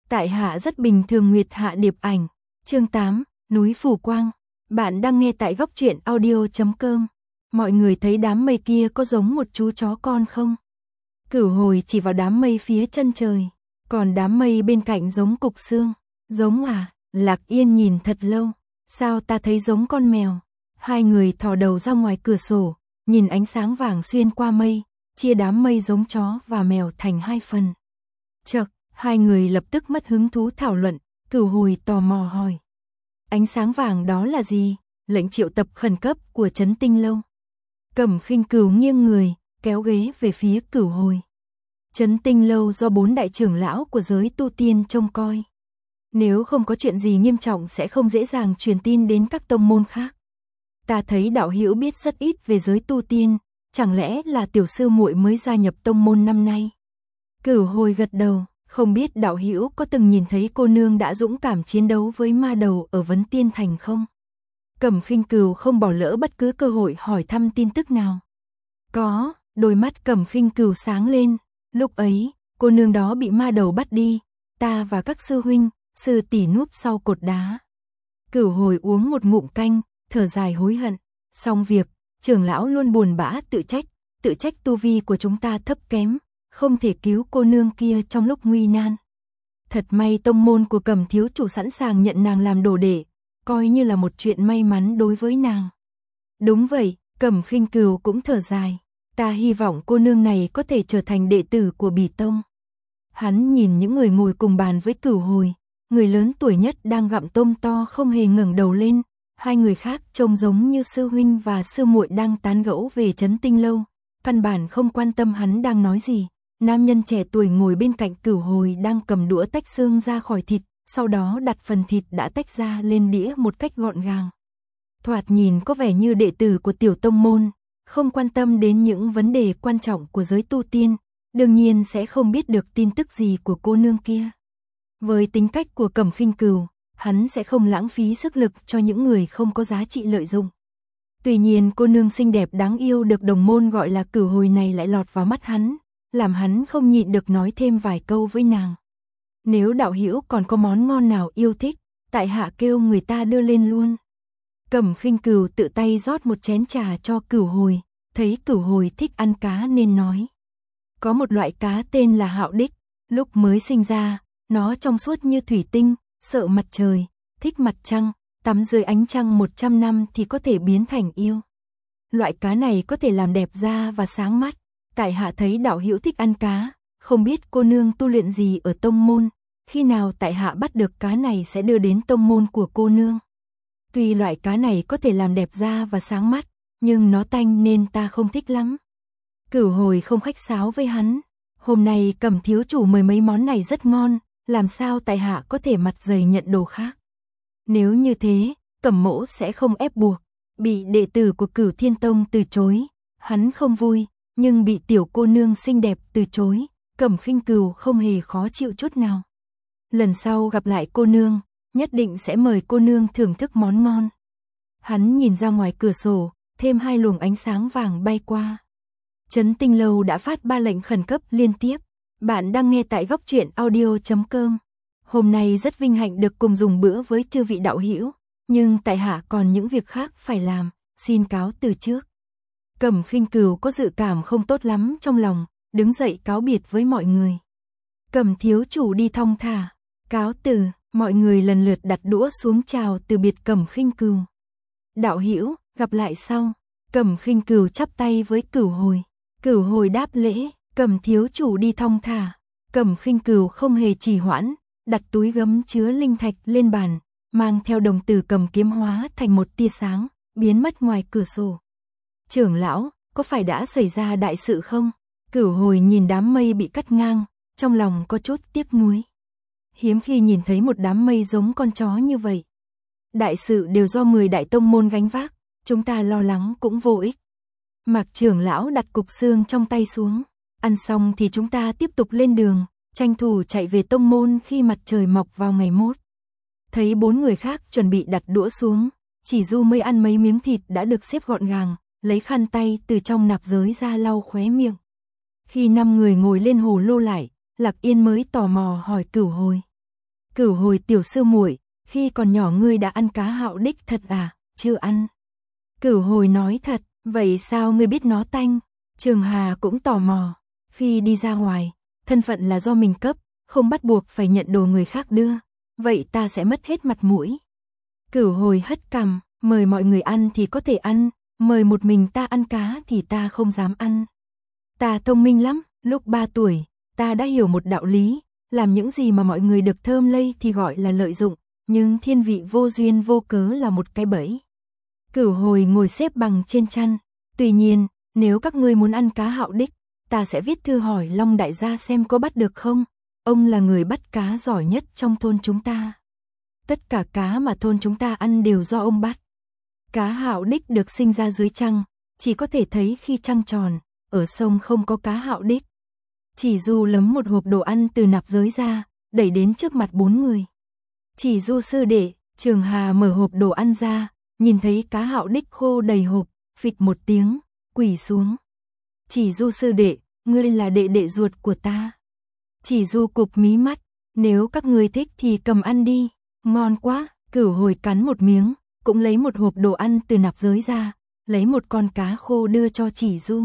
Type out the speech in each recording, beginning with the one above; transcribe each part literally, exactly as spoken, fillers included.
Tại hạ rất bình thường Nguyệt Hạ Điệp Ảnh. Chương tám, núi Phủ Quang. Bạn đang nghe tại góc truyện audio chấm com. Mọi người thấy đám mây kia có giống một chú chó con không? Cửu Hồi chỉ vào đám mây phía chân trời, còn đám mây bên cạnh giống cục xương. Giống à? Lạc Yên nhìn thật lâu. Sao ta thấy giống con mèo? Hai người thò đầu ra ngoài cửa sổ, nhìn ánh sáng vàng xuyên qua mây, chia đám mây giống chó và mèo thành hai phần. Chậc, hai người lập tức mất hứng thú thảo luận. Cửu Hồi tò mò hỏi: ánh sáng vàng đó là gì? Lệnh triệu tập khẩn cấp của Trấn Tinh Lâu. Cẩm Khinh Cửu nghiêng người, kéo ghế về phía Cửu Hồi. Trấn Tinh Lâu do bốn đại trưởng lão của giới tu tiên trông coi. Nếu không có chuyện gì nghiêm trọng sẽ không dễ dàng truyền tin đến các tông môn khác. Ta thấy đạo hữu biết rất ít về giới tu tiên, chẳng lẽ là tiểu sư muội mới gia nhập tông môn năm nay? Cửu Hồi gật đầu, không biết đạo hữu có từng nhìn thấy cô nương đã dũng cảm chiến đấu với ma đầu ở Vấn Tiên Thành không? Cẩm Khinh Cửu không bỏ lỡ bất cứ cơ hội hỏi thăm tin tức nào. Có, đôi mắt Cẩm Khinh Cửu sáng lên. Lúc ấy, cô nương đó bị ma đầu bắt đi, ta và các sư huynh, sư tỷ núp sau cột đá. Cửu Hồi uống một ngụm canh, thở dài hối hận. Xong việc, trưởng lão luôn buồn bã tự trách, tự trách tu vi của chúng ta thấp kém, không thể cứu cô nương kia trong lúc nguy nan. Thật may tông môn của Cẩm thiếu chủ sẵn sàng nhận nàng làm đồ đệ, coi như là một chuyện may mắn đối với nàng. Đúng vậy, Cẩm Khinh Cửu cũng thở dài. Ta hy vọng cô nương này có thể trở thành đệ tử của Bỉ Tông. Hắn nhìn những người ngồi cùng bàn với Cửu Hồi, người lớn tuổi nhất đang gặm tôm to không hề ngẩng đầu lên, hai người khác trông giống như sư huynh và sư muội đang tán gẫu về Trấn Tinh Lâu, căn bản không quan tâm hắn đang nói gì. Nam nhân trẻ tuổi ngồi bên cạnh Cửu Hồi đang cầm đũa tách xương ra khỏi thịt, sau đó đặt phần thịt đã tách ra lên đĩa một cách gọn gàng. Thoạt nhìn có vẻ như đệ tử của tiểu tông môn, không quan tâm đến những vấn đề quan trọng của giới tu tiên, đương nhiên sẽ không biết được tin tức gì của cô nương kia. Với tính cách của Cẩm Khinh Cửu, hắn sẽ không lãng phí sức lực cho những người không có giá trị lợi dụng. Tuy nhiên cô nương xinh đẹp đáng yêu được đồng môn gọi là Cửu Hồi này lại lọt vào mắt hắn, làm hắn không nhịn được nói thêm vài câu với nàng. Nếu đạo hữu còn có món ngon nào yêu thích, tại hạ kêu người ta đưa lên luôn. Cẩm Khinh Cửu tự tay rót một chén trà cho Cửu Hồi, thấy Cửu Hồi thích ăn cá nên nói. Có một loại cá tên là hạo đích, lúc mới sinh ra, nó trong suốt như thủy tinh, sợ mặt trời, thích mặt trăng, tắm dưới ánh trăng một trăm năm thì có thể biến thành yêu. Loại cá này có thể làm đẹp da và sáng mắt, tại hạ thấy đạo hữu thích ăn cá, không biết cô nương tu luyện gì ở tông môn, khi nào tại hạ bắt được cá này sẽ đưa đến tông môn của cô nương. Tuy loại cá này có thể làm đẹp da và sáng mắt, nhưng nó tanh nên ta không thích lắm. Cửu Hồi không khách sáo với hắn. Hôm nay Cẩm thiếu chủ mời mấy món này rất ngon, làm sao tại hạ có thể mặt dày nhận đồ khác. Nếu như thế, Cẩm mỗ sẽ không ép buộc. Bị đệ tử của Cửu Thiên Tông từ chối, hắn không vui, nhưng bị tiểu cô nương xinh đẹp từ chối, Cẩm Khinh Cửu không hề khó chịu chút nào. Lần sau gặp lại cô nương, nhất định sẽ mời cô nương thưởng thức món ngon. Hắn nhìn ra ngoài cửa sổ, thêm hai luồng ánh sáng vàng bay qua. Trấn Tinh Lâu đã phát ba lệnh khẩn cấp liên tiếp. Bạn đang nghe tại góc truyện audio chấm com. Hôm nay rất vinh hạnh được cùng dùng bữa với chư vị đạo hữu, nhưng tại hạ còn những việc khác phải làm, xin cáo từ trước. Cẩm Khinh Cửu có dự cảm không tốt lắm trong lòng, đứng dậy cáo biệt với mọi người. Cẩm thiếu chủ đi thong thả, cáo từ. Mọi người lần lượt đặt đũa xuống chào từ biệt Cẩm Khinh Cửu. Đạo hữu, gặp lại sau. Cẩm Khinh Cửu chắp tay với Cửu Hồi. Cửu Hồi đáp lễ, Cẩm thiếu chủ đi thong thả. Cẩm Khinh Cửu không hề trì hoãn, đặt túi gấm chứa linh thạch lên bàn, mang theo đồng tử cầm kiếm hóa thành một tia sáng, biến mất ngoài cửa sổ. Trưởng lão, có phải đã xảy ra đại sự không? Cửu Hồi nhìn đám mây bị cắt ngang, trong lòng có chút tiếc nuối. Hiếm khi nhìn thấy một đám mây giống con chó như vậy. Đại sự đều do mười đại tông môn gánh vác, chúng ta lo lắng cũng vô ích. Mạc trưởng lão đặt cục xương trong tay xuống, ăn xong thì chúng ta tiếp tục lên đường, tranh thủ chạy về tông môn khi mặt trời mọc vào ngày mốt. Thấy bốn người khác chuẩn bị đặt đũa xuống, chỉ Du mới ăn mấy miếng thịt đã được xếp gọn gàng, lấy khăn tay từ trong nạp giới ra lau khóe miệng. Khi năm người ngồi lên hồ lô lại, Lạc Yên mới tò mò hỏi Cửu Hồi. Cửu Hồi tiểu sư muội, khi còn nhỏ ngươi đã ăn cá hạo đích thật à? Chưa ăn. Cửu Hồi nói thật, vậy sao ngươi biết nó tanh? Trường Hà cũng tò mò, khi đi ra ngoài, thân phận là do mình cấp, không bắt buộc phải nhận đồ người khác đưa, vậy ta sẽ mất hết mặt mũi. Cửu Hồi hất cằm, mời mọi người ăn thì có thể ăn, mời một mình ta ăn cá thì ta không dám ăn. Ta thông minh lắm, lúc ba tuổi, ta đã hiểu một đạo lý, làm những gì mà mọi người được thơm lây thì gọi là lợi dụng, nhưng thiên vị vô duyên vô cớ là một cái bẫy. Cửu Hồi ngồi xếp bằng trên chăn, tuy nhiên, nếu các ngươi muốn ăn cá hạo đích, ta sẽ viết thư hỏi Long đại gia xem có bắt được không, ông là người bắt cá giỏi nhất trong thôn chúng ta. Tất cả cá mà thôn chúng ta ăn đều do ông bắt. Cá hạo đích được sinh ra dưới trăng, chỉ có thể thấy khi trăng tròn, ở sông không có cá hạo đích. Chỉ Du lấm một hộp đồ ăn từ nạp giới ra, đẩy đến trước mặt bốn người. Chỉ Du sư đệ, Trường Hà mở hộp đồ ăn ra, nhìn thấy cá hạo đích khô đầy hộp, phịch một tiếng, quỳ xuống. Chỉ Du sư đệ, ngươi là đệ đệ ruột của ta. Chỉ Du cụp mí mắt, nếu các ngươi thích thì cầm ăn đi, ngon quá. Cửu Hồi cắn một miếng, cũng lấy một hộp đồ ăn từ nạp giới ra, lấy một con cá khô đưa cho Chỉ Du.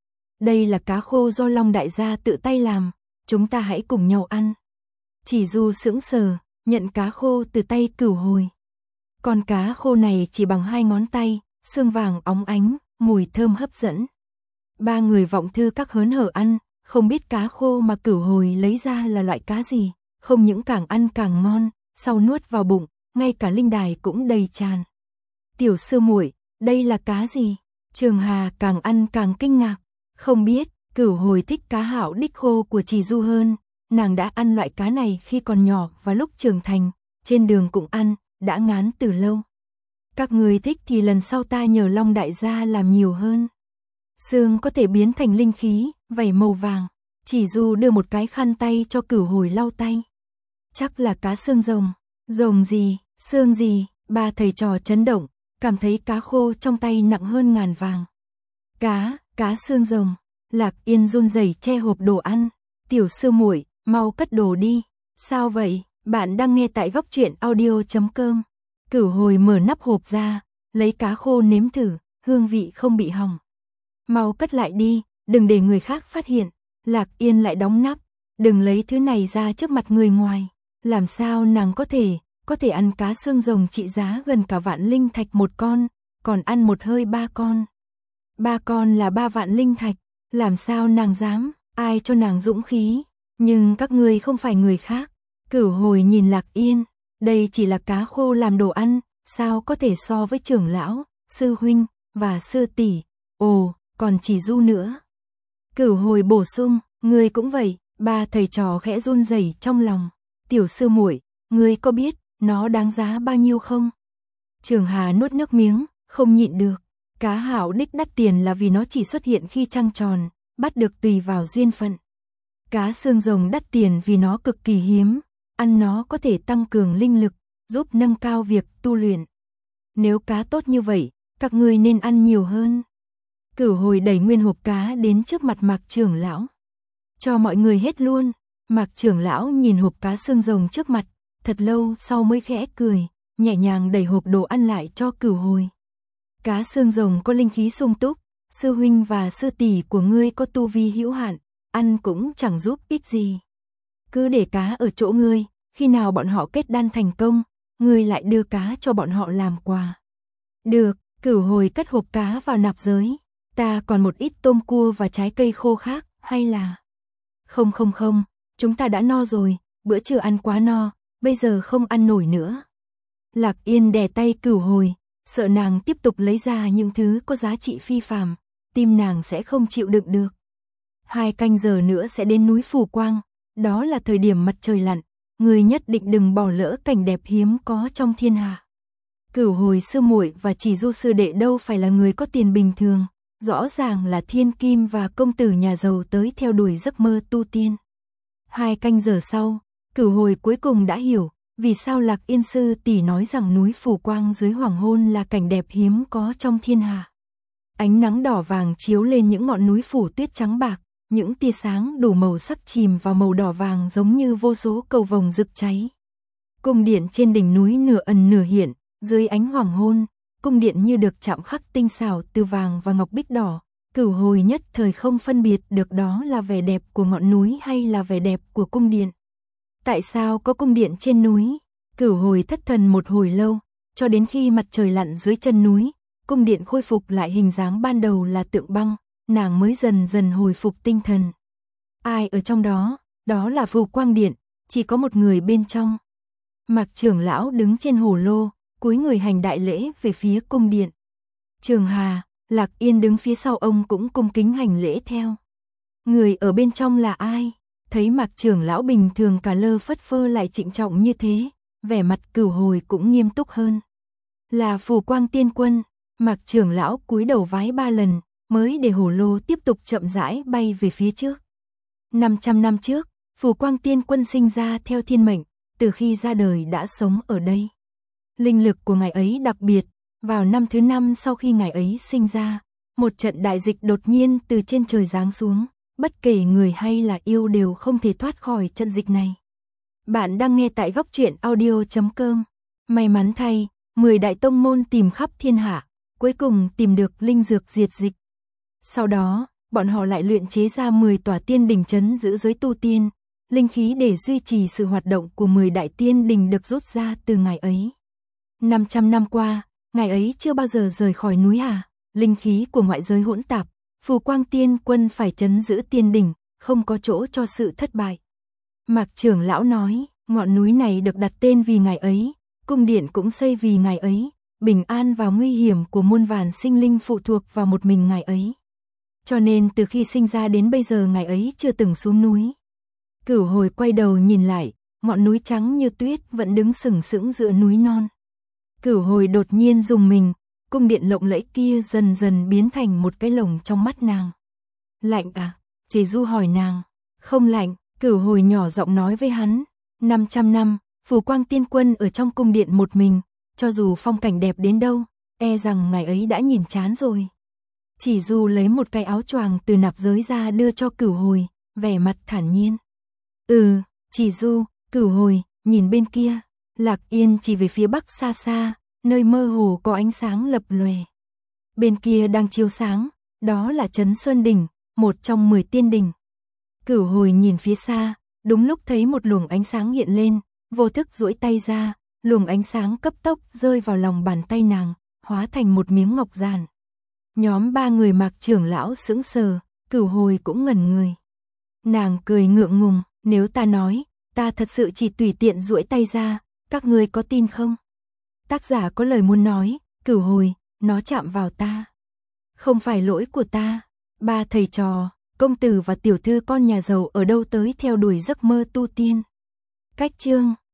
Đây là cá khô do Long đại gia tự tay làm, chúng ta hãy cùng nhau ăn. Chỉ Du sững sờ, nhận cá khô từ tay Cửu Hồi. Con cá khô này chỉ bằng hai ngón tay, xương vàng óng ánh, mùi thơm hấp dẫn. Ba người vọng thư các hớn hở ăn, không biết cá khô mà Cửu Hồi lấy ra là loại cá gì, không những càng ăn càng ngon, sau nuốt vào bụng, ngay cả linh đài cũng đầy tràn. Tiểu sư muội, đây là cá gì? Trường Hà càng ăn càng kinh ngạc, không biết. Cửu Hồi thích cá hạo đích khô của Chỉ Du hơn, nàng đã ăn loại cá này khi còn nhỏ và lúc trưởng thành, trên đường cũng ăn, đã ngán từ lâu. Các người thích thì lần sau ta nhờ Long đại gia làm nhiều hơn. Xương có thể biến thành linh khí, vảy màu vàng. Chỉ Du đưa một cái khăn tay cho Cửu Hồi lau tay. Chắc là cá xương rồng. Rồng gì, xương gì? Ba thầy trò chấn động, cảm thấy cá khô trong tay nặng hơn ngàn vàng. Cá, cá xương rồng. Lạc Yên run rẩy che hộp đồ ăn. Tiểu sư muội, mau cất đồ đi. Sao vậy? Bạn đang nghe tại góc truyện audio chấm com. Cửu Hồi mở nắp hộp ra, lấy cá khô nếm thử, hương vị không bị hỏng. Mau cất lại đi, đừng để người khác phát hiện. Lạc Yên lại đóng nắp, đừng lấy thứ này ra trước mặt người ngoài. Làm sao nàng có thể, có thể ăn cá xương rồng trị giá gần cả vạn linh thạch một con, còn ăn một hơi ba con. Ba con là ba vạn linh thạch, làm sao nàng dám, ai cho nàng dũng khí, nhưng các ngươi không phải người khác. Cửu Hồi nhìn Lạc Yên, đây chỉ là cá khô làm đồ ăn, sao có thể so với trưởng lão, sư huynh, và sư tỷ, ồ, còn Chỉ Du nữa. Cửu Hồi bổ sung, ngươi cũng vậy, ba thầy trò khẽ run rẩy trong lòng. Tiểu sư muội, ngươi có biết nó đáng giá bao nhiêu không? Trường Hà nuốt nước miếng, không nhịn được. Cá hạo đích đắt tiền là vì nó chỉ xuất hiện khi trăng tròn, bắt được tùy vào duyên phận. Cá xương rồng đắt tiền vì nó cực kỳ hiếm, ăn nó có thể tăng cường linh lực, giúp nâng cao việc tu luyện. Nếu cá tốt như vậy, các ngươi nên ăn nhiều hơn. Cửu Hồi đẩy nguyên hộp cá đến trước mặt Mạc trưởng lão. Cho mọi người hết luôn. Mạc trưởng lão nhìn hộp cá xương rồng trước mặt, thật lâu sau mới khẽ cười, nhẹ nhàng đẩy hộp đồ ăn lại cho Cửu Hồi. Cá xương rồng có linh khí sung túc, sư huynh và sư tỷ của ngươi có tu vi hữu hạn, ăn cũng chẳng giúp ích gì. Cứ để cá ở chỗ ngươi, khi nào bọn họ kết đan thành công, ngươi lại đưa cá cho bọn họ làm quà. Được, Cửu Hồi cất hộp cá vào nạp giới. Ta còn một ít tôm cua và trái cây khô khác, hay là... Không không không, chúng ta đã no rồi, bữa trưa ăn quá no, bây giờ không ăn nổi nữa. Lạc Yên đè tay Cửu Hồi, sợ nàng tiếp tục lấy ra những thứ có giá trị phi phàm, tim nàng sẽ không chịu đựng được. Hai canh giờ nữa sẽ đến núi Phù Quang, đó là thời điểm mặt trời lặn, người nhất định đừng bỏ lỡ cảnh đẹp hiếm có trong thiên hạ. Cửu Hồi sư muội và Chỉ Du sư đệ đâu phải là người có tiền bình thường, rõ ràng là thiên kim và công tử nhà giàu tới theo đuổi giấc mơ tu tiên. Hai canh giờ sau, Cửu Hồi cuối cùng đã hiểu vì sao Lạc Yên sư tỷ nói rằng núi Phù Quang dưới hoàng hôn là cảnh đẹp hiếm có trong thiên hạ. Ánh nắng đỏ vàng chiếu lên những ngọn núi phủ tuyết trắng bạc, những tia sáng đủ màu sắc chìm vào màu đỏ vàng giống như vô số cầu vồng rực cháy. Cung điện trên đỉnh núi nửa ẩn nửa hiện, dưới ánh hoàng hôn, cung điện như được chạm khắc tinh xảo từ vàng và ngọc bích đỏ. Cửu Hồi nhất thời không phân biệt được đó là vẻ đẹp của ngọn núi hay là vẻ đẹp của cung điện. Tại sao có cung điện trên núi? Cửu Hồi thất thần một hồi lâu, cho đến khi mặt trời lặn dưới chân núi, cung điện khôi phục lại hình dáng ban đầu là tượng băng, nàng mới dần dần hồi phục tinh thần. Ai ở trong đó? Đó là Phù Quang Điện, chỉ có một người bên trong. Mạc trưởng lão đứng trên hồ lô, cúi người hành đại lễ về phía cung điện. Trường Hà, Lạc Yên đứng phía sau ông cũng cung kính hành lễ theo. Người ở bên trong là ai? Thấy Mạc trưởng lão bình thường cả lơ phất phơ lại trịnh trọng như thế, vẻ mặt Cửu Hồi cũng nghiêm túc hơn. Là Phù Quang Tiên Quân. Mạc trưởng lão cúi đầu vái ba lần, mới để hổ lô tiếp tục chậm rãi bay về phía trước. năm trăm năm trước, Phù Quang Tiên Quân sinh ra theo thiên mệnh, từ khi ra đời đã sống ở đây. Linh lực của ngài ấy đặc biệt, vào năm thứ năm sau khi ngài ấy sinh ra, một trận đại dịch đột nhiên từ trên trời giáng xuống, bất kể người hay là yêu đều không thể thoát khỏi trận dịch này. Bạn đang nghe tại góc truyện audio chấm com. May mắn thay, mười đại tông môn tìm khắp thiên hạ, cuối cùng tìm được linh dược diệt dịch. Sau đó, bọn họ lại luyện chế ra mười tòa tiên đình trấn giữ giới tu tiên, linh khí để duy trì sự hoạt động của mười đại tiên đình được rút ra từ ngày ấy. năm trăm năm qua, ngày ấy chưa bao giờ rời khỏi núi Hà, linh khí của ngoại giới hỗn tạp, Phù Quang Tiên Quân phải trấn giữ tiên đình, không có chỗ cho sự thất bại. Mạc trưởng lão nói, ngọn núi này được đặt tên vì ngày ấy, cung điện cũng xây vì ngày ấy, bình an và nguy hiểm của muôn vàn sinh linh phụ thuộc vào một mình ngày ấy. Cho nên từ khi sinh ra đến bây giờ ngày ấy chưa từng xuống núi. Cửu Hồi quay đầu nhìn lại, ngọn núi trắng như tuyết vẫn đứng sừng sững giữa núi non. Cửu Hồi đột nhiên rùng mình, cung điện lộng lẫy kia dần dần biến thành một cái lồng trong mắt nàng. Lạnh à? Chỉ Du hỏi nàng. Không lạnh, Cửu Hồi nhỏ giọng nói với hắn. năm trăm năm, Phù Quang Tiên Quân ở trong cung điện một mình, cho dù phong cảnh đẹp đến đâu, e rằng ngày ấy đã nhìn chán rồi. Chỉ Du lấy một cái áo choàng từ nạp giới ra đưa cho Cửu Hồi, vẻ mặt thản nhiên. Ừ, Chỉ Du. Cửu Hồi nhìn bên kia, Lạc Yên chỉ về phía bắc xa xa, nơi mơ hồ có ánh sáng lập lòe. Bên kia đang chiếu sáng, đó là Trấn Sơn Đỉnh, một trong mười tiên đỉnh. Cửu Hồi nhìn phía xa, đúng lúc thấy một luồng ánh sáng hiện lên, vô thức duỗi tay ra, luồng ánh sáng cấp tốc rơi vào lòng bàn tay nàng, hóa thành một miếng ngọc giản. Nhóm ba người Mạc trưởng lão sững sờ, Cửu Hồi cũng ngẩn người. Nàng cười ngượng ngùng, nếu ta nói, ta thật sự chỉ tùy tiện duỗi tay ra, các ngươi có tin không? Tác giả có lời muốn nói, Cửu Hồi, nó chạm vào ta. Không phải lỗi của ta, ba thầy trò, công tử và tiểu thư con nhà giàu ở đâu tới theo đuổi giấc mơ tu tiên. Cách chương